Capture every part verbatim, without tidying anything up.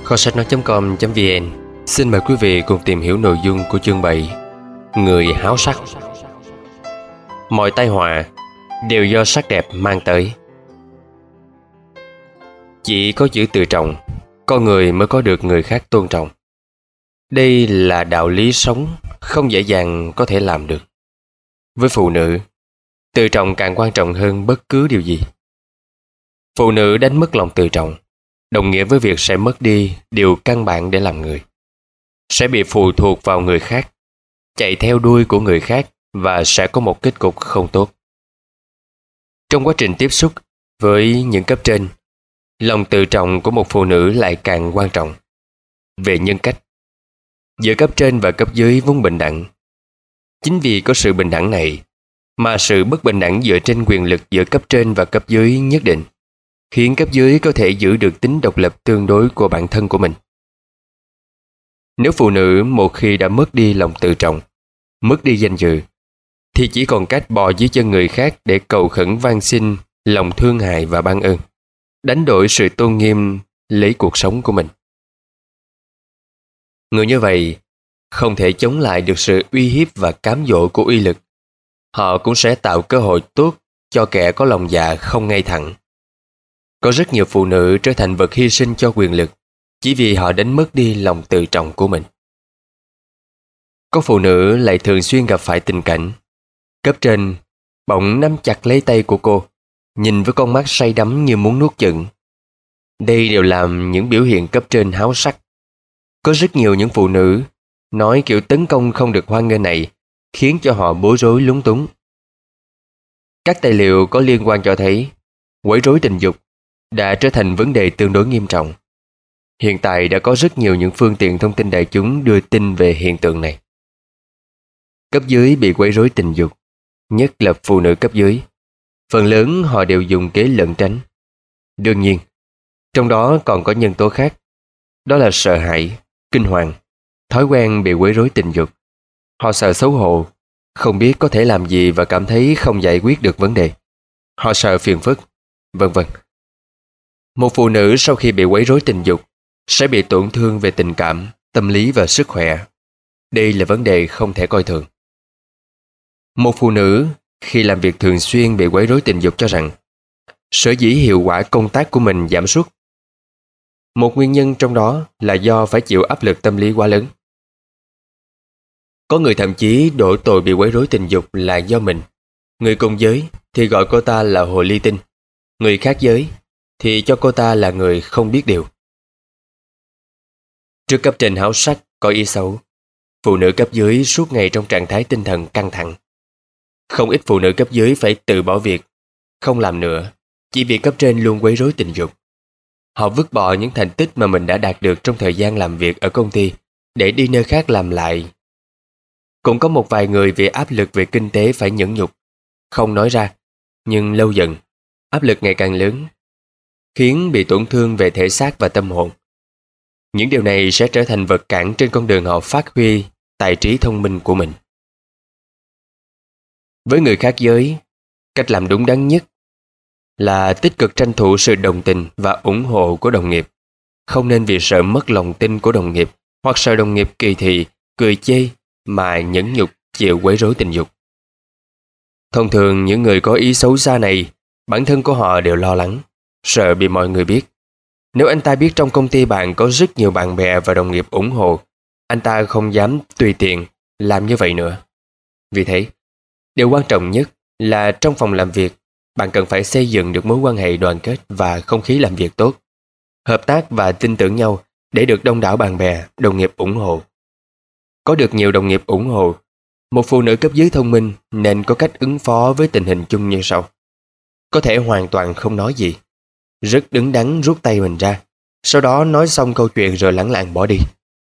Kho sách nói.com.vn xin mời quý vị cùng tìm hiểu nội dung của chương bảy, Người háo sắc. Mọi tai họa đều do sắc đẹp mang tới. Chỉ có giữ tự trọng, con người mới có được người khác tôn trọng. Đây là đạo lý sống không dễ dàng có thể làm được. Với phụ nữ, tự trọng càng quan trọng hơn bất cứ điều gì. Phụ nữ đánh mất lòng tự trọng đồng nghĩa với việc sẽ mất đi điều căn bản để làm người, sẽ bị phụ thuộc vào người khác, chạy theo đuôi của người khác và sẽ có một kết cục không tốt. Trong quá trình tiếp xúc với những cấp trên, lòng tự trọng của một phụ nữ lại càng quan trọng. Về nhân cách, giữa cấp trên và cấp dưới vốn bình đẳng. Chính vì có sự bình đẳng này mà sự bất bình đẳng dựa trên quyền lực giữa cấp trên và cấp dưới nhất định khiến cấp dưới có thể giữ được tính độc lập tương đối của bản thân của mình. Nếu phụ nữ một khi đã mất đi lòng tự trọng, mất đi danh dự, thì chỉ còn cách bò dưới chân người khác để cầu khẩn van xin lòng thương hại và ban ơn, đánh đổi sự tôn nghiêm lấy cuộc sống của mình. Người như vậy không thể chống lại được sự uy hiếp và cám dỗ của uy lực. Họ cũng sẽ tạo cơ hội tốt cho kẻ có lòng dạ không ngay thẳng. Có rất nhiều phụ nữ trở thành vật hy sinh cho quyền lực chỉ vì họ đánh mất đi lòng tự trọng của mình. Có phụ nữ lại thường xuyên gặp phải tình cảnh cấp trên bỗng nắm chặt lấy tay của cô, nhìn với con mắt say đắm như muốn nuốt chửng. Đây đều làm những biểu hiện cấp trên háo sắc. Có rất nhiều những phụ nữ nói kiểu tấn công không được hoan nghênh này khiến cho họ bối rối lúng túng. Các tài liệu có liên quan cho thấy quấy rối tình dục đã trở thành vấn đề tương đối nghiêm trọng. Hiện tại đã có rất nhiều những phương tiện thông tin đại chúng đưa tin về hiện tượng này. Cấp dưới bị quấy rối tình dục, nhất là phụ nữ cấp dưới, phần lớn họ đều dùng kế lẩn tránh. Đương nhiên, trong đó còn có nhân tố khác, đó là sợ hãi, kinh hoàng, thói quen bị quấy rối tình dục. Họ sợ xấu hổ, không biết có thể làm gì và cảm thấy không giải quyết được vấn đề. Họ sợ phiền phức, vân vân. Một phụ nữ sau khi bị quấy rối tình dục sẽ bị tổn thương về tình cảm, tâm lý và sức khỏe. Đây là vấn đề không thể coi thường. Một phụ nữ khi làm việc thường xuyên bị quấy rối tình dục cho rằng sở dĩ hiệu quả công tác của mình giảm sút. Một nguyên nhân trong đó là do phải chịu áp lực tâm lý quá lớn. Có người thậm chí đổ tội bị quấy rối tình dục là do mình. Người cùng giới thì gọi cô ta là hồ ly tinh. Người khác giới thì cho cô ta là người không biết điều. Trước cấp trên háo sắc có ý xấu, phụ nữ cấp dưới suốt ngày trong trạng thái tinh thần căng thẳng. Không ít phụ nữ cấp dưới phải từ bỏ việc, không làm nữa, chỉ vì cấp trên luôn quấy rối tình dục. Họ vứt bỏ những thành tích mà mình đã đạt được trong thời gian làm việc ở công ty để đi nơi khác làm lại. Cũng có một vài người vì áp lực về kinh tế phải nhẫn nhục, không nói ra, nhưng lâu dần, áp lực ngày càng lớn, khiến bị tổn thương về thể xác và tâm hồn. Những điều này sẽ trở thành vật cản trên con đường họ phát huy tài trí thông minh của mình. Với người khác giới, cách làm đúng đắn nhất là tích cực tranh thủ sự đồng tình và ủng hộ của đồng nghiệp. Không nên vì sợ mất lòng tin của đồng nghiệp hoặc sợ đồng nghiệp kỳ thị, cười chê mà nhẫn nhục chịu quấy rối tình dục. Thông thường những người có ý xấu xa này, bản thân của họ đều lo lắng, sợ bị mọi người biết. Nếu anh ta biết trong công ty bạn có rất nhiều bạn bè và đồng nghiệp ủng hộ, anh ta không dám tùy tiện làm như vậy nữa. Vì thế, điều quan trọng nhất là trong phòng làm việc, bạn cần phải xây dựng được mối quan hệ đoàn kết và không khí làm việc tốt, hợp tác và tin tưởng nhau để được đông đảo bạn bè, đồng nghiệp ủng hộ. Có được nhiều đồng nghiệp ủng hộ, một phụ nữ cấp dưới thông minh nên có cách ứng phó với tình hình chung như sau. Có thể hoàn toàn không nói gì, rất đứng đắn rút tay mình ra, sau đó nói xong câu chuyện rồi lẳng lặng bỏ đi.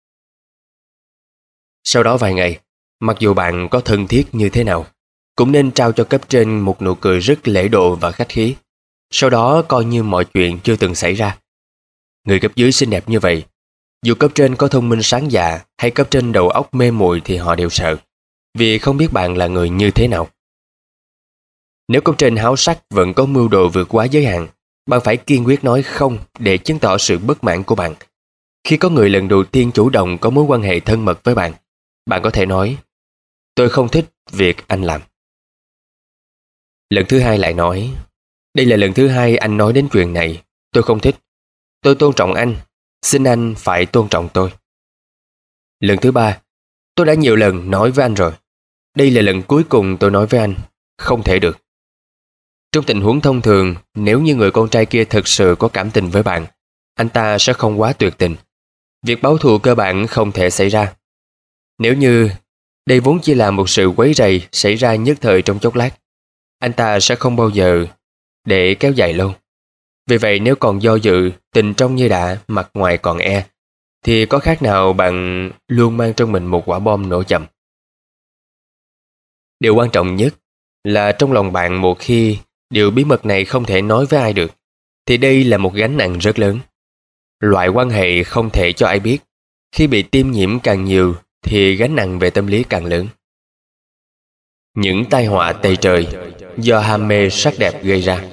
Sau đó vài ngày, mặc dù bạn có thân thiết như thế nào, cũng nên trao cho cấp trên một nụ cười rất lễ độ và khách khí, sau đó coi như mọi chuyện chưa từng xảy ra. Người cấp dưới xinh đẹp như vậy, dù cấp trên có thông minh sáng dạ hay cấp trên đầu óc mê muội thì họ đều sợ, vì không biết bạn là người như thế nào. Nếu cấp trên háo sắc vẫn có mưu đồ vượt quá giới hạn, bạn phải kiên quyết nói không để chứng tỏ sự bất mãn của bạn. Khi có người lần đầu tiên chủ động có mối quan hệ thân mật với bạn, bạn có thể nói, tôi không thích việc anh làm. Lần thứ hai lại nói, đây là lần thứ hai anh nói đến chuyện này, tôi không thích. Tôi tôn trọng anh, xin anh phải tôn trọng tôi. Lần thứ ba, tôi đã nhiều lần nói với anh rồi. Đây là lần cuối cùng tôi nói với anh, không thể được. Trong tình huống thông thường, nếu như người con trai kia thực sự có cảm tình với bạn, anh ta sẽ không quá tuyệt tình. Việc báo thù cơ bản không thể xảy ra. Nếu như đây vốn chỉ là một sự quấy rầy xảy ra nhất thời trong chốc lát, anh ta sẽ không bao giờ để kéo dài lâu. Vì vậy nếu còn do dự, tình trong như đã, mặt ngoài còn e, thì có khác nào bạn luôn mang trong mình một quả bom nổ chậm. Điều quan trọng nhất là trong lòng bạn một khi điều bí mật này không thể nói với ai được, thì đây là một gánh nặng rất lớn. Loại quan hệ không thể cho ai biết, khi bị tiêm nhiễm càng nhiều thì gánh nặng về tâm lý càng lớn. Những tai họa tày trời do ham mê sắc đẹp gây ra.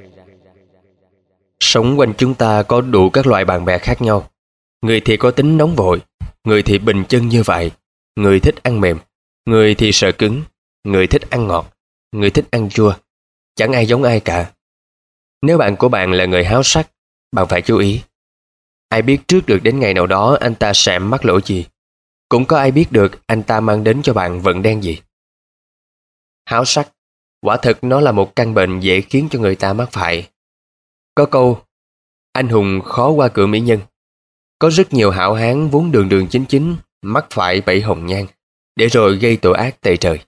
Sống quanh chúng ta có đủ các loại bạn bè khác nhau. Người thì có tính nóng vội, người thì bình chân như vậy, người thích ăn mềm, người thì sợ cứng, người thích ăn ngọt, người thích ăn chua. Chẳng ai giống ai cả. Nếu bạn của bạn là người háo sắc, bạn phải chú ý. Ai biết trước được đến ngày nào đó anh ta sẽ mắc lỗi gì. Cũng có ai biết được anh ta mang đến cho bạn vận đen gì. Háo sắc, quả thực nó là một căn bệnh dễ khiến cho người ta mắc phải. Có câu, anh hùng khó qua cửa mỹ nhân. Có rất nhiều hảo hán vốn đường đường chính chính mắc phải bẫy hồng nhan, để rồi gây tội ác tày trời.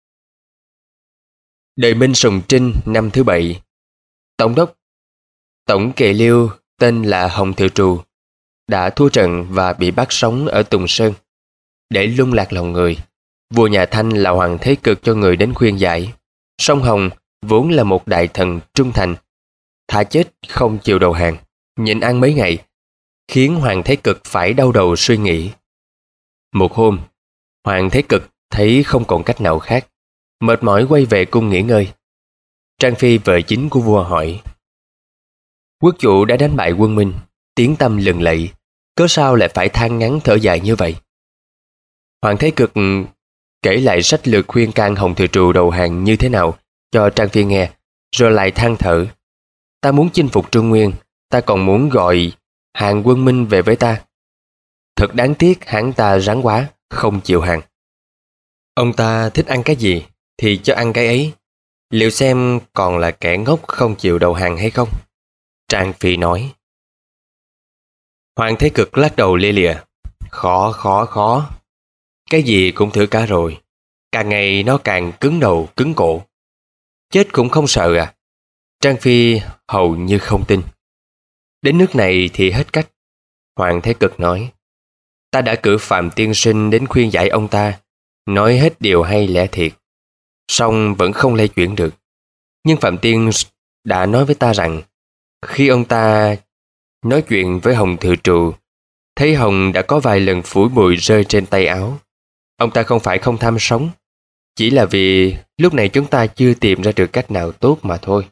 Đời Minh Sùng Trinh năm thứ bảy, Tổng đốc Tổng Kỵ Liêu tên là Hồng Thiệu Trù đã thua trận và bị bắt sống ở Tùng Sơn. Để lung lạc lòng người, vua nhà Thanh là Hoàng Thế Cực cho người đến khuyên giải. Song Hồng vốn là một đại thần trung thành, thà chết không chịu đầu hàng, nhịn ăn mấy ngày, khiến Hoàng Thế Cực phải đau đầu suy nghĩ. Một hôm, Hoàng Thế Cực thấy không còn cách nào khác, mệt mỏi quay về cung nghỉ ngơi. Trang Phi vợ chính của vua hỏi, quốc chủ đã đánh bại quân Minh, tiếng tăm lừng lẫy, cớ sao lại phải than ngắn thở dài như vậy? Hoàng Thế Cực kể lại sách lược khuyên can Hồng Thừa Trù đầu hàng như thế nào cho Trang Phi nghe, rồi lại than thở. Ta muốn chinh phục Trung Nguyên, ta còn muốn gọi hàng quân Minh về với ta. Thật đáng tiếc hắn ta rắn quá, không chịu hàng. Ông ta thích ăn cái gì thì cho ăn cái ấy. Liệu xem còn là kẻ ngốc không chịu đầu hàng hay không? Trang Phi nói. Hoàng Thế Cực lắc đầu lia lịa. Khó, khó, khó. Cái gì cũng thử cả rồi. Càng ngày nó càng cứng đầu, cứng cổ. Chết cũng không sợ à? Trang Phi hầu như không tin. Đến nước này thì hết cách. Hoàng Thế Cực nói. Ta đã cử Phạm Tiên Sinh đến khuyên giải ông ta, nói hết điều hay lẽ thiệt. Song vẫn không lay chuyển được. Nhưng Phạm Tiên đã nói với ta rằng, khi ông ta nói chuyện với Hồng Thừa Trù, thấy Hồng đã có vài lần phủi bụi rơi trên tay áo. Ông ta không phải không tham sống, chỉ là vì lúc này chúng ta chưa tìm ra được cách nào tốt mà thôi.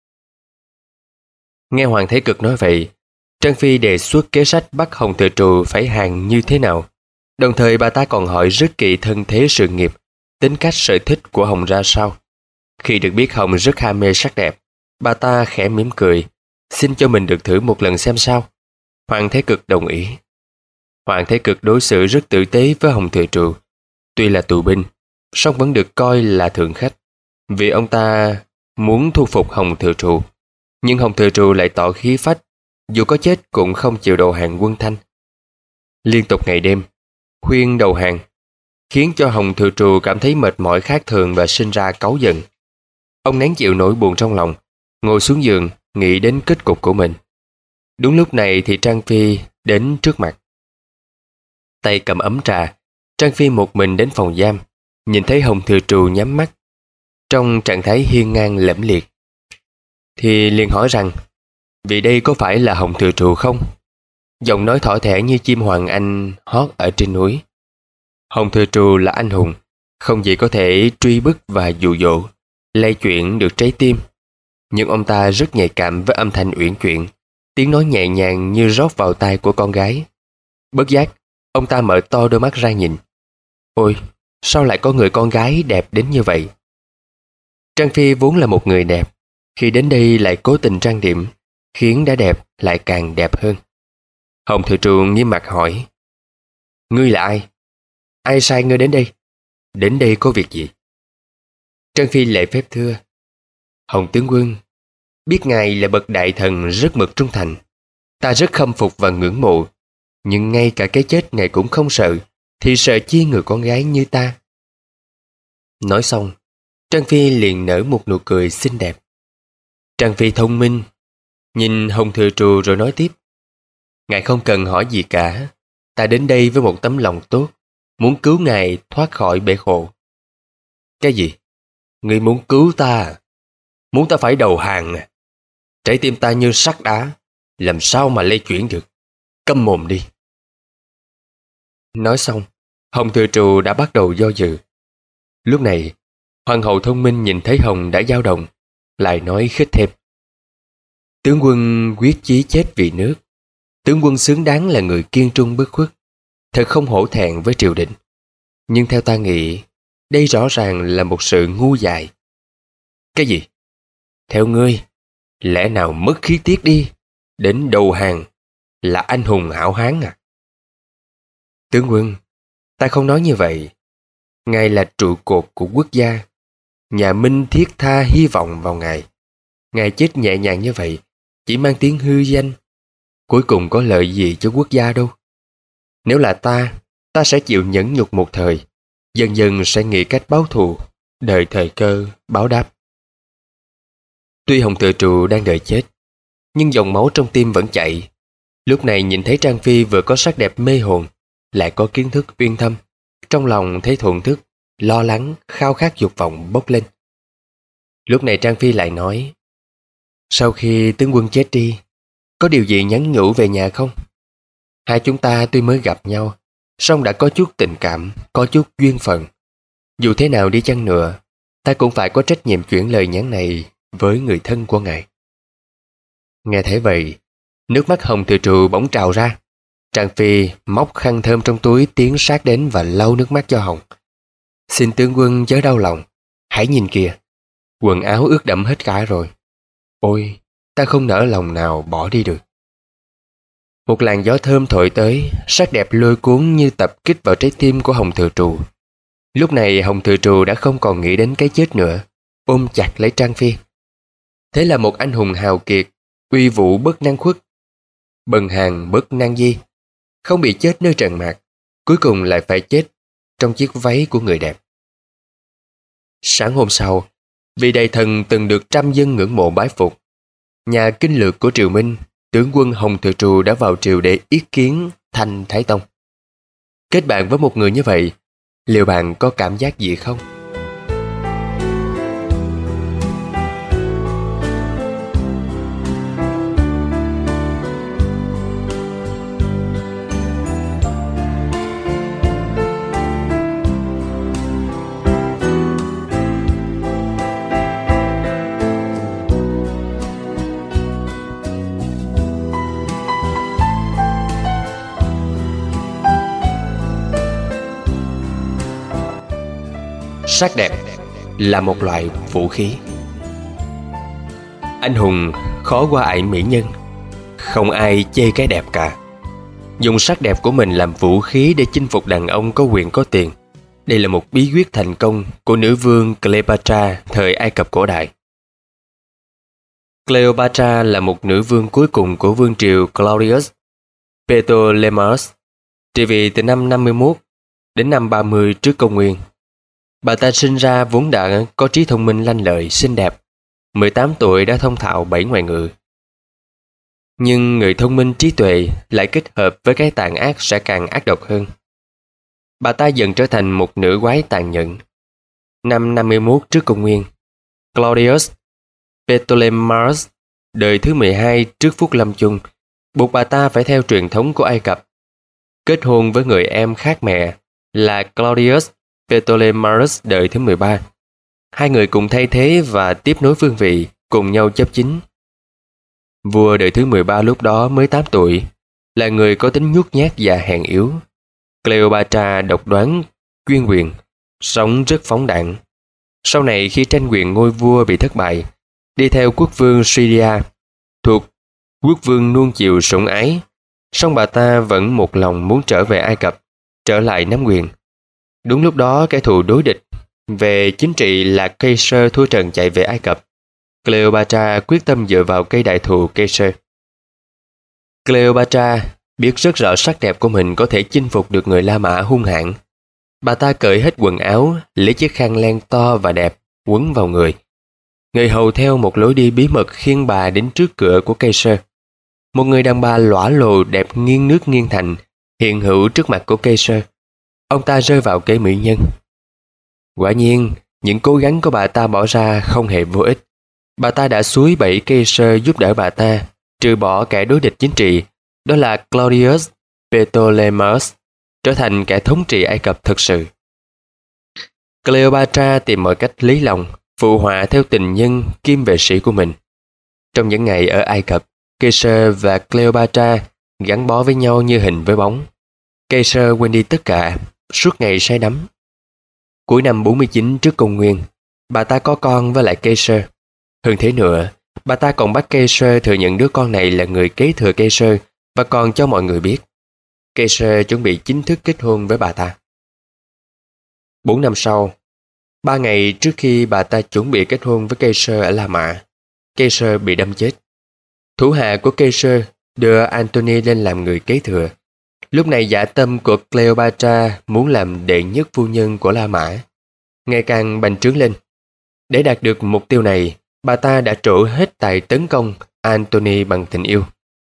Nghe Hoàng Thế Cực nói vậy, Trang Phi đề xuất kế sách bắt Hồng Thừa Trù phải hàng như thế nào. Đồng thời bà ta còn hỏi rất kỹ thân thế sự nghiệp, tính cách sở thích của Hồng ra sao. Khi được biết Hồng rất ham mê sắc đẹp, bà ta khẽ mỉm cười, xin cho mình được thử một lần xem sao. Hoàng Thế Cực đồng ý. Hoàng Thế Cực đối xử rất tử tế với Hồng Thừa Trù. Tuy là tù binh, song vẫn được coi là thượng khách, vì ông ta muốn thu phục Hồng Thừa Trù. Nhưng Hồng Thừa Trù lại tỏ khí phách, dù có chết cũng không chịu đầu hàng quân Thanh. Liên tục ngày đêm khuyên đầu hàng, khiến cho Hồng Thừa Trù cảm thấy mệt mỏi khác thường và sinh ra cáu giận. Ông nén chịu nỗi buồn trong lòng, ngồi xuống giường nghĩ đến kết cục của mình. Đúng lúc này thì Trang Phi đến trước mặt. Tay cầm ấm trà, Trang Phi một mình đến phòng giam, nhìn thấy Hồng Thừa Trù nhắm mắt, trong trạng thái hiên ngang lẫm liệt, thì liền hỏi rằng, vì đây có phải là Hồng Thừa Trù không? Giọng nói thỏ thẻ như chim hoàng anh hót ở trên núi. Hồng Thừa Trù là anh hùng, không gì có thể truy bức và dụ dỗ, lay chuyển được trái tim. Nhưng ông ta rất nhạy cảm với âm thanh uyển chuyển, tiếng nói nhẹ nhàng như rót vào tai của con gái. Bất giác, ông ta mở to đôi mắt ra nhìn. Ôi, sao lại có người con gái đẹp đến như vậy? Trang Phi vốn là một người đẹp, khi đến đây lại cố tình trang điểm, khiến đã đẹp lại càng đẹp hơn. Hồng Thừa Trù nghiêm mặt hỏi: Ngươi là ai? Ai sai ngươi đến đây? Đến đây có việc gì? Trang Phi lễ phép thưa: Hồng tướng quân, biết ngài là bậc đại thần rất mực trung thành, ta rất khâm phục và ngưỡng mộ, nhưng ngay cả cái chết ngài cũng không sợ, thì sợ chi người con gái như ta. Nói xong, Trang Phi liền nở một nụ cười xinh đẹp. Trang Phi thông minh, nhìn Hồng Thừa Trù rồi nói tiếp: Ngài không cần hỏi gì cả, ta đến đây với một tấm lòng tốt, muốn cứu ngài thoát khỏi bể khổ. Cái gì? Ngươi muốn cứu ta? Muốn ta phải đầu hàng à? Trái tim ta như sắt đá, làm sao mà lay chuyển được? Câm mồm đi. Nói xong, Hồng Thừa Trù đã bắt đầu do dự. Lúc này, Hoàng hậu thông minh nhìn thấy Hồng đã dao động, lại nói khích thêm: Tướng quân quyết chí chết vì nước. Tướng quân xứng đáng là người kiên trung bất khuất, thật không hổ thẹn với triều đình. Nhưng theo ta nghĩ, đây rõ ràng là một sự ngu dại. Cái gì? Theo ngươi, lẽ nào mất khí tiết đi, đến đầu hàng là anh hùng hảo hán à? Tướng quân, ta không nói như vậy. Ngài là trụ cột của quốc gia. Nhà Minh thiết tha hy vọng vào ngài. Ngài chết nhẹ nhàng như vậy, chỉ mang tiếng hư danh, cuối cùng có lợi gì cho quốc gia đâu. Nếu là ta, ta sẽ chịu nhẫn nhục một thời, dần dần sẽ nghĩ cách báo thù, đợi thời cơ báo đáp. Tuy Hồng Thừa Trù đang đợi chết, nhưng dòng máu trong tim vẫn chạy. Lúc này nhìn thấy Trang Phi vừa có sắc đẹp mê hồn, lại có kiến thức uyên thâm, trong lòng thấy thổn thức, lo lắng, khao khát dục vọng bốc lên. Lúc này Trang Phi lại nói: Sau khi tướng quân chết đi, có điều gì nhắn nhủ về nhà không? Hai chúng ta tuy mới gặp nhau, song đã có chút tình cảm, có chút duyên phận. Dù thế nào đi chăng nữa, ta cũng phải có trách nhiệm chuyển lời nhắn này với người thân của ngài. Nghe thấy vậy, nước mắt Hồng Thừa Trù bỗng trào ra. Trang Phi móc khăn thơm trong túi tiến sát đến và lau nước mắt cho Hồng. Xin tướng quân chớ đau lòng, hãy nhìn kìa, quần áo ướt đẫm hết cả rồi. Ôi, ta không nỡ lòng nào bỏ đi được. Một làn gió thơm thổi tới, sắc đẹp lôi cuốn như tập kích vào trái tim của Hồng Thừa Trù. Lúc này Hồng Thừa Trù đã không còn nghĩ đến cái chết nữa, ôm chặt lấy Trang Phi. Thế là một anh hùng hào kiệt, uy vũ bất năng khuất, bần hàn bất năng di, không bị chết nơi trần mạc, cuối cùng lại phải chết trong chiếc váy của người đẹp. Sáng hôm sau, vị đại thần từng được trăm dân ngưỡng mộ bái phục, nhà kinh lược của triều Minh, tướng quân Hồng Thừa Trù đã vào triều để yết kiến Thanh Thái Tông. Kết bạn với một người như vậy, liệu bạn có cảm giác gì không? Sắc đẹp là một loại vũ khí. Anh hùng khó qua ải mỹ nhân, không ai chê cái đẹp cả. Dùng sắc đẹp của mình làm vũ khí để chinh phục đàn ông có quyền có tiền. Đây là một bí quyết thành công của nữ vương Cleopatra thời Ai Cập cổ đại. Cleopatra là một nữ vương cuối cùng của vương triều Claudius Ptolemaeus, trị vì từ năm năm mươi mốt đến năm ba mươi trước công nguyên. Bà ta sinh ra vốn đã có trí thông minh lanh lợi, xinh đẹp, mười tám tuổi đã thông thạo bảy ngoại ngữ. Nhưng người thông minh trí tuệ lại kết hợp với cái tàn ác sẽ càng ác độc hơn. Bà ta dần trở thành một nữ quái tàn nhẫn. Năm năm mươi mốt trước công nguyên, Claudius Ptolemaeus, đời thứ mười hai trước phút lâm chung, buộc bà ta phải theo truyền thống của Ai Cập, kết hôn với người em khác mẹ là Claudius Ptolemaeus đời thứ mười ba. Hai người cùng thay thế và tiếp nối vương vị, cùng nhau chấp chính. Vua đời thứ mười ba lúc đó mới tám tuổi, là người có tính nhút nhát và hèn yếu. Cleopatra độc đoán, chuyên quyền, sống rất phóng đãng. Sau này khi tranh quyền ngôi vua bị thất bại, đi theo quốc vương Syria, thuộc quốc vương nuông chiều sủng ái, song bà ta vẫn một lòng muốn trở về Ai Cập, trở lại nắm quyền. Đúng lúc đó, kẻ thù đối địch về chính trị là Caesar thua trận chạy về Ai Cập. Cleopatra quyết tâm dựa vào cây đại thụ Caesar. Cleopatra biết rất rõ sắc đẹp của mình có thể chinh phục được người La Mã hung hãn. Bà ta cởi hết quần áo, lấy chiếc khăn len to và đẹp quấn vào người. Người hầu theo một lối đi bí mật khiêng bà đến trước cửa của Caesar. Một người đàn bà lõa lồ đẹp nghiêng nước nghiêng thành hiện hữu trước mặt của Caesar. Ông ta rơi vào kế mỹ nhân. Quả nhiên, những cố gắng của bà ta bỏ ra không hề vô ích. Bà ta đã xúi bẫy Caesar giúp đỡ bà ta trừ bỏ kẻ đối địch chính trị, đó là Claudius Ptolemaeus, trở thành kẻ thống trị Ai Cập thực sự. Cleopatra tìm mọi cách lấy lòng, phụ họa theo tình nhân kiêm vệ sĩ của mình. Trong những ngày ở Ai Cập, Caesar và Cleopatra gắn bó với nhau như hình với bóng. Caesar quên đi tất cả, suốt ngày say đắm. Cuối năm bốn mươi chín trước công nguyên, bà ta có con với lại Caesar. Hơn thế nữa, bà ta còn bắt Caesar thừa nhận đứa con này là người kế thừa Caesar và còn cho mọi người biết. Caesar chuẩn bị chính thức kết hôn với bà ta. Bốn năm sau, ba ngày trước khi bà ta chuẩn bị kết hôn với Caesar ở La Mã, Caesar bị đâm chết. Thủ hạ của Caesar đưa Antony lên làm người kế thừa. Lúc này dã tâm của Cleopatra muốn làm đệ nhất phu nhân của La Mã ngày càng bành trướng lên. Để đạt được mục tiêu này, bà ta đã trổ hết tài tấn công Antony bằng tình yêu.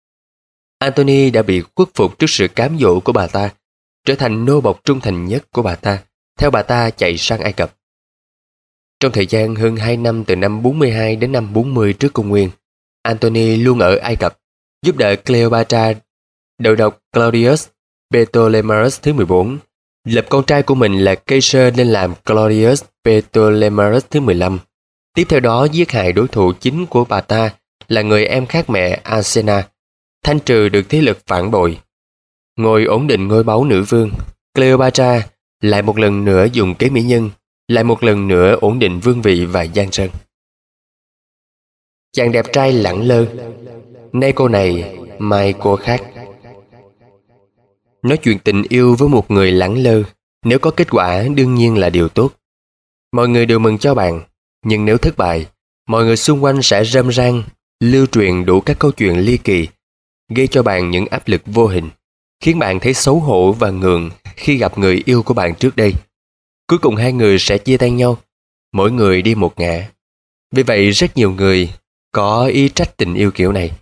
Antony đã bị khuất phục trước sự cám dỗ của bà ta, trở thành nô bộc trung thành nhất của bà ta, theo bà ta chạy sang Ai Cập. Trong thời gian hơn hai năm từ năm bốn mươi hai đến năm bốn mươi trước công nguyên, Antony luôn ở Ai Cập, giúp đỡ Cleopatra đầu độc Claudius Ptolemaeus thứ mười bốn, lập con trai của mình là Caesar lên làm Claudius Ptolemaeus thứ mười lăm. Tiếp theo đó giết hại đối thủ chính của bà ta là người em khác mẹ Athena, thanh trừ được thế lực phản bội. Ngồi ổn định ngôi báu nữ vương, Cleopatra lại một lần nữa dùng kế mỹ nhân, lại một lần nữa ổn định vương vị và giang sơn. Chàng đẹp trai lẳng lơ, nay cô này, mai cô khác. Nói chuyện tình yêu với một người lẳng lơ, nếu có kết quả đương nhiên là điều tốt. Mọi người đều mừng cho bạn, nhưng nếu thất bại, mọi người xung quanh sẽ râm ran, lưu truyền đủ các câu chuyện ly kỳ, gây cho bạn những áp lực vô hình, khiến bạn thấy xấu hổ và ngượng khi gặp người yêu của bạn trước đây. Cuối cùng hai người sẽ chia tay nhau, mỗi người đi một ngả. Vì vậy rất nhiều người có ý trách tình yêu kiểu này.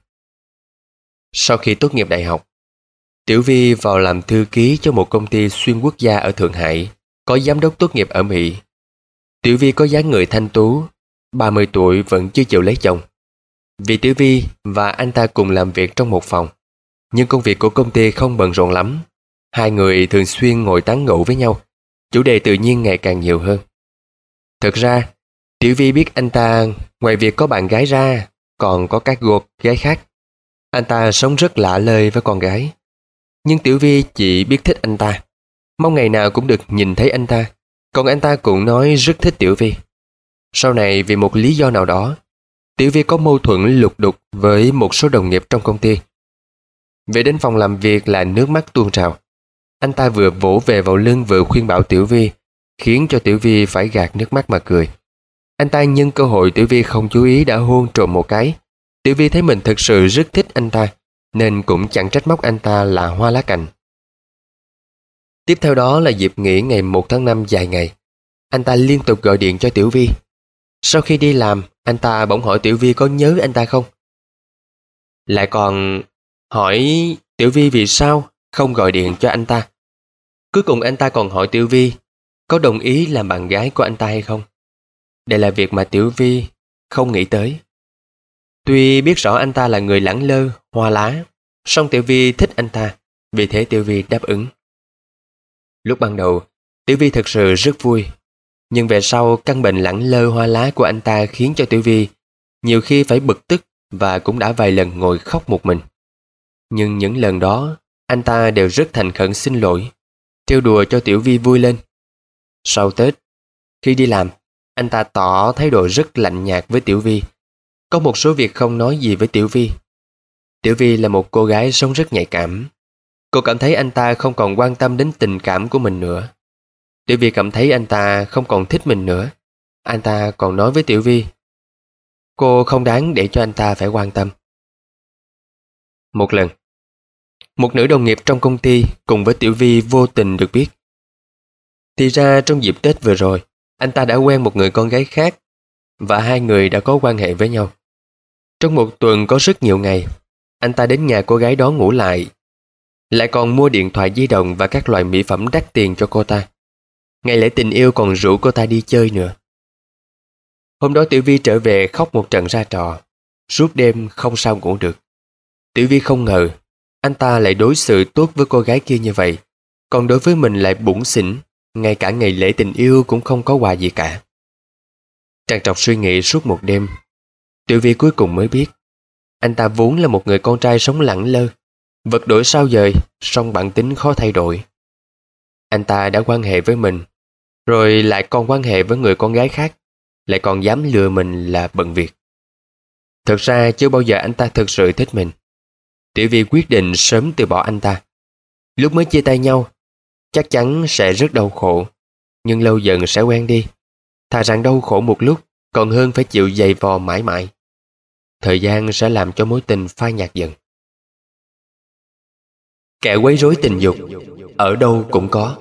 Sau khi tốt nghiệp đại học, Tiểu Vi vào làm thư ký cho một công ty xuyên quốc gia ở Thượng Hải, có giám đốc tốt nghiệp ở Mỹ. Tiểu Vi có dáng người thanh tú, ba mươi tuổi vẫn chưa chịu lấy chồng. Vì Tiểu Vi và anh ta cùng làm việc trong một phòng, nhưng công việc của công ty không bận rộn lắm. Hai người thường xuyên ngồi tán gẫu với nhau, chủ đề tự nhiên ngày càng nhiều hơn. Thực ra, Tiểu Vi biết anh ta ngoài việc có bạn gái ra, còn có các cô gái khác. Anh ta sống rất lạ lơi với con gái. Nhưng Tiểu Vi chỉ biết thích anh ta, mong ngày nào cũng được nhìn thấy anh ta. Còn anh ta cũng nói rất thích Tiểu Vi. Sau này vì một lý do nào đó, Tiểu Vi có mâu thuẫn lục đục với một số đồng nghiệp trong công ty. Về đến phòng làm việc là nước mắt tuôn trào. Anh ta vừa vỗ về vào lưng vừa khuyên bảo Tiểu Vi, khiến cho Tiểu Vi phải gạt nước mắt mà cười. Anh ta nhân cơ hội Tiểu Vi không chú ý đã hôn trộm một cái. Tiểu Vi thấy mình thực sự rất thích anh ta, nên cũng chẳng trách móc anh ta là hoa lá cành. Tiếp theo đó là dịp nghỉ ngày một tháng năm dài ngày. Anh ta liên tục gọi điện cho Tiểu Vi. Sau khi đi làm, anh ta bỗng hỏi Tiểu Vi có nhớ anh ta không. Lại còn hỏi Tiểu Vi vì sao không gọi điện cho anh ta. Cuối cùng anh ta còn hỏi Tiểu Vi có đồng ý làm bạn gái của anh ta hay không. Đây là việc mà Tiểu Vi không nghĩ tới. Tuy biết rõ anh ta là người lẳng lơ, hoa lá, song Tiểu Vi thích anh ta, vì thế Tiểu Vi đáp ứng. Lúc ban đầu, Tiểu Vi thực sự rất vui, nhưng về sau căn bệnh lẳng lơ hoa lá của anh ta khiến cho Tiểu Vi nhiều khi phải bực tức và cũng đã vài lần ngồi khóc một mình. Nhưng những lần đó, anh ta đều rất thành khẩn xin lỗi, trêu đùa cho Tiểu Vi vui lên. Sau Tết, khi đi làm, anh ta tỏ thái độ rất lạnh nhạt với Tiểu Vi. Có một số việc không nói gì với Tiểu Vi. Tiểu Vi là một cô gái sống rất nhạy cảm. Cô cảm thấy anh ta không còn quan tâm đến tình cảm của mình nữa. Tiểu Vi cảm thấy anh ta không còn thích mình nữa. Anh ta còn nói với Tiểu Vi, cô không đáng để cho anh ta phải quan tâm. Một lần, một nữ đồng nghiệp trong công ty cùng với Tiểu Vi vô tình được biết. Thì ra trong dịp Tết vừa rồi, anh ta đã quen một người con gái khác và hai người đã có quan hệ với nhau. Trong một tuần có rất nhiều ngày, anh ta đến nhà cô gái đó ngủ lại, lại còn mua điện thoại di động và các loại mỹ phẩm đắt tiền cho cô ta. Ngày lễ tình yêu còn rủ cô ta đi chơi nữa. Hôm đó Tiểu Vi trở về khóc một trận ra trò, suốt đêm không sao ngủ được. Tiểu Vi không ngờ anh ta lại đối xử tốt với cô gái kia như vậy, còn đối với mình lại bủn xỉn, ngay cả ngày lễ tình yêu cũng không có quà gì cả. Trằn trọc suy nghĩ suốt một đêm, Tiểu Vi cuối cùng mới biết, anh ta vốn là một người con trai sống lẳng lơ, vật đổi sao dời, song bản tính khó thay đổi. Anh ta đã quan hệ với mình, rồi lại còn quan hệ với người con gái khác, lại còn dám lừa mình là bận việc. Thực ra chưa bao giờ anh ta thực sự thích mình. Tiểu Vi quyết định sớm từ bỏ anh ta. Lúc mới chia tay nhau, chắc chắn sẽ rất đau khổ, nhưng lâu dần sẽ quen đi. Thà rằng đau khổ một lúc, còn hơn phải chịu giày vò mãi mãi. Thời gian sẽ làm cho mối tình phai nhạt dần. Kẻ quấy rối tình dục, ở đâu cũng có.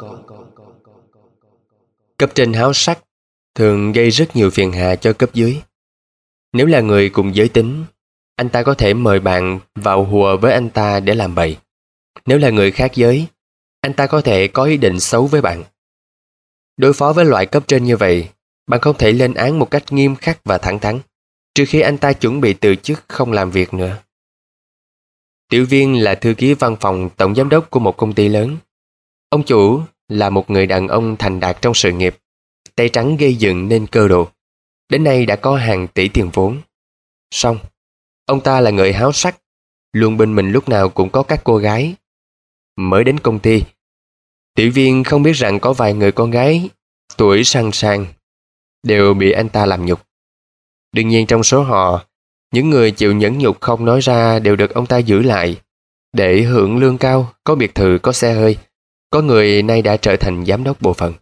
Cấp trên háo sắc thường gây rất nhiều phiền hà cho cấp dưới. Nếu là người cùng giới tính, anh ta có thể mời bạn vào hùa với anh ta để làm bậy. Nếu là người khác giới, anh ta có thể có ý định xấu với bạn. Đối phó với loại cấp trên như vậy, bạn không thể lên án một cách nghiêm khắc và thẳng thắn, trừ khi anh ta chuẩn bị từ chức không làm việc nữa. Tiểu Viên là thư ký văn phòng tổng giám đốc của một công ty lớn. Ông chủ là một người đàn ông thành đạt trong sự nghiệp, tay trắng gây dựng nên cơ đồ. Đến nay đã có hàng tỷ tiền vốn. Song, ông ta là người háo sắc, luôn bên mình lúc nào cũng có các cô gái. Mới đến công ty, Tiểu Viên không biết rằng có vài người con gái tuổi sang sang đều bị anh ta làm nhục. Đương nhiên trong số họ, những người chịu nhẫn nhục không nói ra đều được ông ta giữ lại để hưởng lương cao, có biệt thự, có xe hơi. Có người nay đã trở thành giám đốc bộ phận.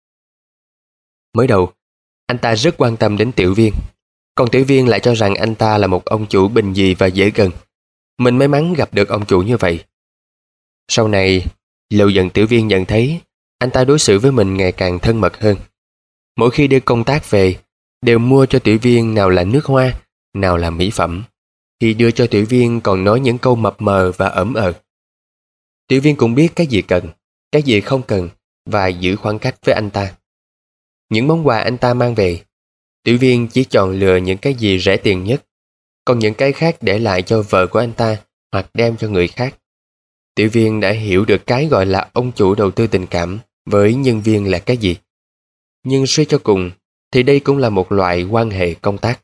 Mới đầu, anh ta rất quan tâm đến Tiểu Viên, còn Tiểu Viên lại cho rằng anh ta là một ông chủ bình dị và dễ gần. Mình may mắn gặp được ông chủ như vậy. Sau này, lâu dần Tiểu Viên nhận thấy anh ta đối xử với mình ngày càng thân mật hơn. Mỗi khi đi công tác về, đều mua cho Tiểu Viên nào là nước hoa, nào là mỹ phẩm. Khi đưa cho Tiểu Viên còn nói những câu mập mờ và ẩm ờ. Tiểu Viên cũng biết cái gì cần, cái gì không cần và giữ khoảng cách với anh ta. Những món quà anh ta mang về, Tiểu Viên chỉ chọn lựa những cái gì rẻ tiền nhất, còn những cái khác để lại cho vợ của anh ta hoặc đem cho người khác. Tiểu Viên đã hiểu được cái gọi là ông chủ đầu tư tình cảm với nhân viên là cái gì. Nhưng suy cho cùng thì đây cũng là một loại quan hệ công tác.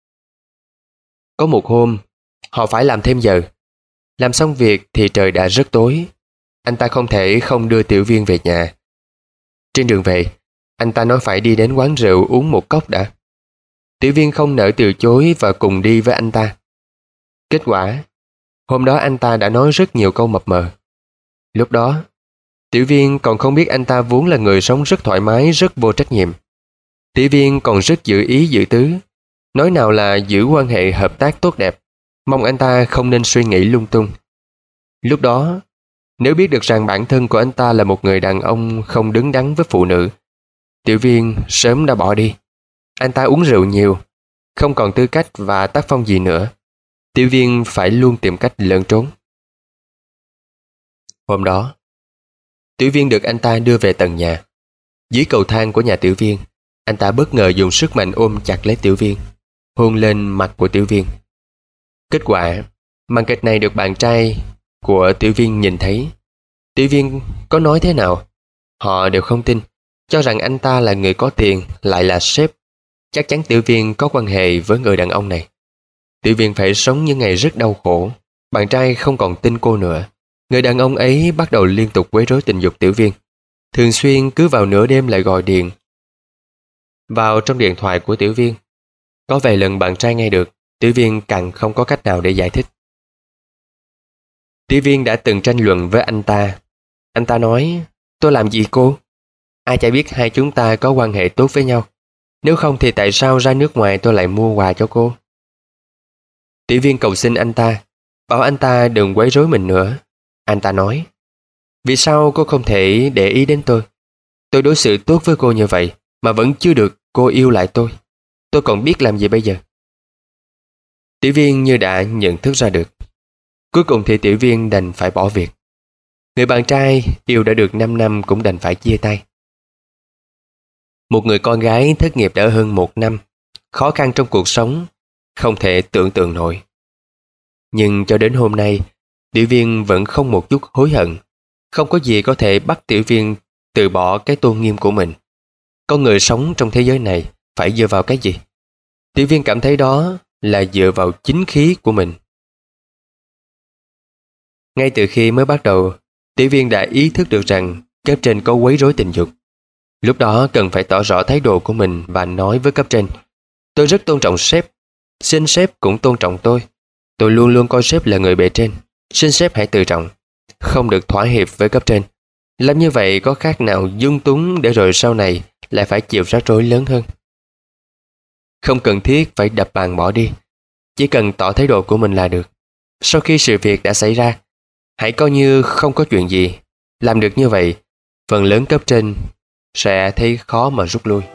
Có một hôm, họ phải làm thêm giờ. Làm xong việc thì trời đã rất tối. Anh ta không thể không đưa Tiểu Viên về nhà. Trên đường về, anh ta nói phải đi đến quán rượu uống một cốc đã. Tiểu Viên không nỡ từ chối và cùng đi với anh ta. Kết quả, hôm đó anh ta đã nói rất nhiều câu mập mờ. Lúc đó, Tiểu Viên còn không biết anh ta vốn là người sống rất thoải mái, rất vô trách nhiệm. Tiểu Viên còn rất giữ ý giữ tứ, nói nào là giữ quan hệ hợp tác tốt đẹp, mong anh ta không nên suy nghĩ lung tung. Lúc đó, nếu biết được rằng bản thân của anh ta là một người đàn ông không đứng đắn với phụ nữ, Tiểu Viên sớm đã bỏ đi. Anh ta uống rượu nhiều, không còn tư cách và tác phong gì nữa. Tiểu Viên phải luôn tìm cách lẩn trốn. Hôm đó, Tiểu Viên được anh ta đưa về tầng nhà. Dưới cầu thang của nhà Tiểu Viên, anh ta bất ngờ dùng sức mạnh ôm chặt lấy Tiểu Viên, hôn lên mặt của Tiểu Viên. Kết quả, màn kịch này được bạn trai của Tiểu Viên nhìn thấy. Tiểu Viên có nói thế nào, họ đều không tin, cho rằng anh ta là người có tiền, lại là sếp. Chắc chắn Tiểu Viên có quan hệ với người đàn ông này. Tiểu Viên phải sống những ngày rất đau khổ, Bạn trai không còn tin cô nữa. Người đàn ông ấy bắt đầu liên tục quấy rối tình dục Tiểu Viên. Thường xuyên cứ vào nửa đêm lại gọi điện vào trong điện thoại của Tiểu Viên. Có vài lần bạn trai nghe được, Tiểu Viên càng không có cách nào để giải thích. Tiểu Viên đã từng tranh luận với anh ta. Anh ta nói, tôi làm gì cô? Ai chả biết hai chúng ta có quan hệ tốt với nhau. Nếu không thì tại sao ra nước ngoài tôi lại mua quà cho cô? Tiểu Viên cầu xin anh ta, bảo anh ta đừng quấy rối mình nữa. Anh ta nói, vì sao cô không thể để ý đến tôi? Tôi đối xử tốt với cô như vậy mà vẫn chưa được cô yêu lại tôi. Tôi còn biết làm gì bây giờ? Tiểu Viên như đã nhận thức ra được. Cuối cùng thì Tiểu Viên đành phải bỏ việc. Người bạn trai yêu đã được năm năm cũng đành phải chia tay. Một người con gái thất nghiệp đã hơn một năm, khó khăn trong cuộc sống, không thể tưởng tượng nổi. Nhưng cho đến hôm nay, Tiểu Viên vẫn không một chút hối hận. Không có gì có thể bắt Tiểu Viên từ bỏ cái tôn nghiêm của mình. Con người sống trong thế giới này phải dựa vào cái gì? Tiểu Viên cảm thấy đó là dựa vào chính khí của mình. Ngay từ khi mới bắt đầu, Tiểu Viên đã ý thức được rằng cấp trên có quấy rối tình dục. Lúc đó cần phải tỏ rõ thái độ của mình và nói với cấp trên, tôi rất tôn trọng sếp, xin sếp cũng tôn trọng tôi. Tôi luôn luôn coi sếp là người bề trên, xin sếp hãy tự trọng, không được thỏa hiệp với cấp trên. Làm như vậy có khác nào dung túng để rồi sau này lại phải chịu rắc rối lớn hơn. Không cần thiết phải đập bàn bỏ đi, chỉ cần tỏ thái độ của mình là được. Sau khi sự việc đã xảy ra, hãy coi như không có chuyện gì. Làm được như vậy, phần lớn cấp trên sẽ thấy khó mà rút lui.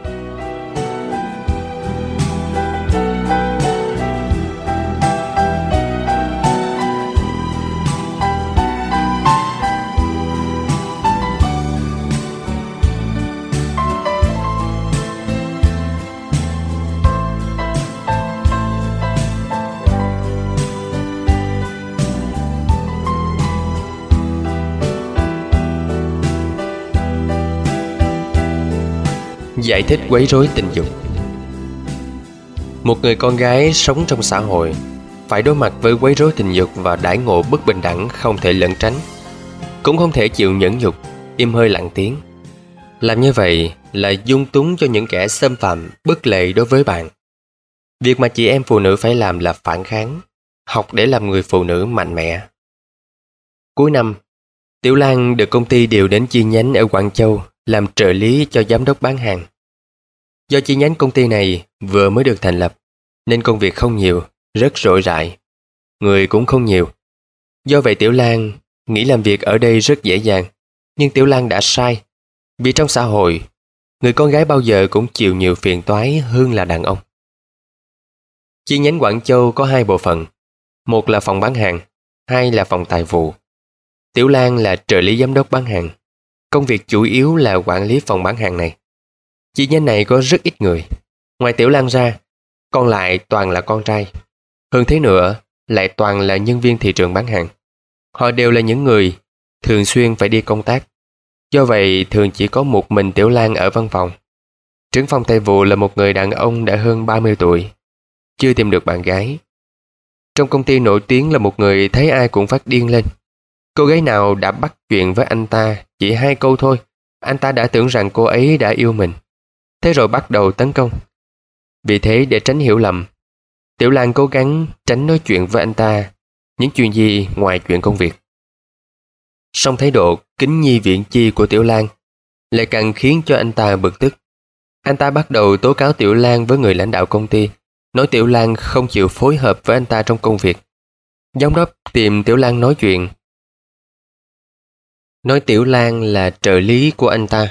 Giải thích quấy rối tình dục. Một người con gái sống trong xã hội phải đối mặt với quấy rối tình dục và đãi ngộ bất bình đẳng không thể lẩn tránh, cũng không thể chịu nhẫn nhục, im hơi lặng tiếng. Làm như vậy là dung túng cho những kẻ xâm phạm bất lệ đối với bạn. Việc mà chị em phụ nữ phải làm là phản kháng, học để làm người phụ nữ mạnh mẽ. Cuối năm, Tiểu Lan được công ty điều đến chi nhánh ở Quảng Châu làm trợ lý cho giám đốc bán hàng. Do chi nhánh công ty này vừa mới được thành lập, nên công việc không nhiều, rất rỗi rãi. Người cũng không nhiều. Do vậy Tiểu Lan nghĩ làm việc ở đây rất dễ dàng. Nhưng Tiểu Lan đã sai. Vì trong xã hội, người con gái bao giờ cũng chịu nhiều phiền toái hơn là đàn ông. Chi nhánh Quảng Châu có hai bộ phận. Một là phòng bán hàng, hai là phòng tài vụ. Tiểu Lan là trợ lý giám đốc bán hàng. Công việc chủ yếu là quản lý phòng bán hàng này. Chi nhánh này có rất ít người. Ngoài Tiểu Lan ra, còn lại toàn là con trai. Hơn thế nữa, lại toàn là nhân viên thị trường bán hàng. Họ đều là những người thường xuyên phải đi công tác. Do vậy, thường chỉ có một mình Tiểu Lan ở văn phòng. Trưởng phòng tài vụ là một người đàn ông đã hơn ba mươi tuổi, chưa tìm được bạn gái. Trong công ty nổi tiếng là một người thấy ai cũng phát điên lên. Cô gái nào đã bắt chuyện với anh ta chỉ hai câu thôi, anh ta đã tưởng rằng cô ấy đã yêu mình. Thế rồi bắt đầu tấn công. Vì thế để tránh hiểu lầm, Tiểu Lan cố gắng tránh nói chuyện với anh ta những chuyện gì ngoài chuyện công việc. Song thái độ kính nhi viễn chi của Tiểu Lan lại càng khiến cho anh ta bực tức. Anh ta bắt đầu tố cáo Tiểu Lan với người lãnh đạo công ty, nói Tiểu Lan không chịu phối hợp với anh ta trong công việc. Giám đốc tìm Tiểu Lan nói chuyện, nói Tiểu Lan là trợ lý của anh ta.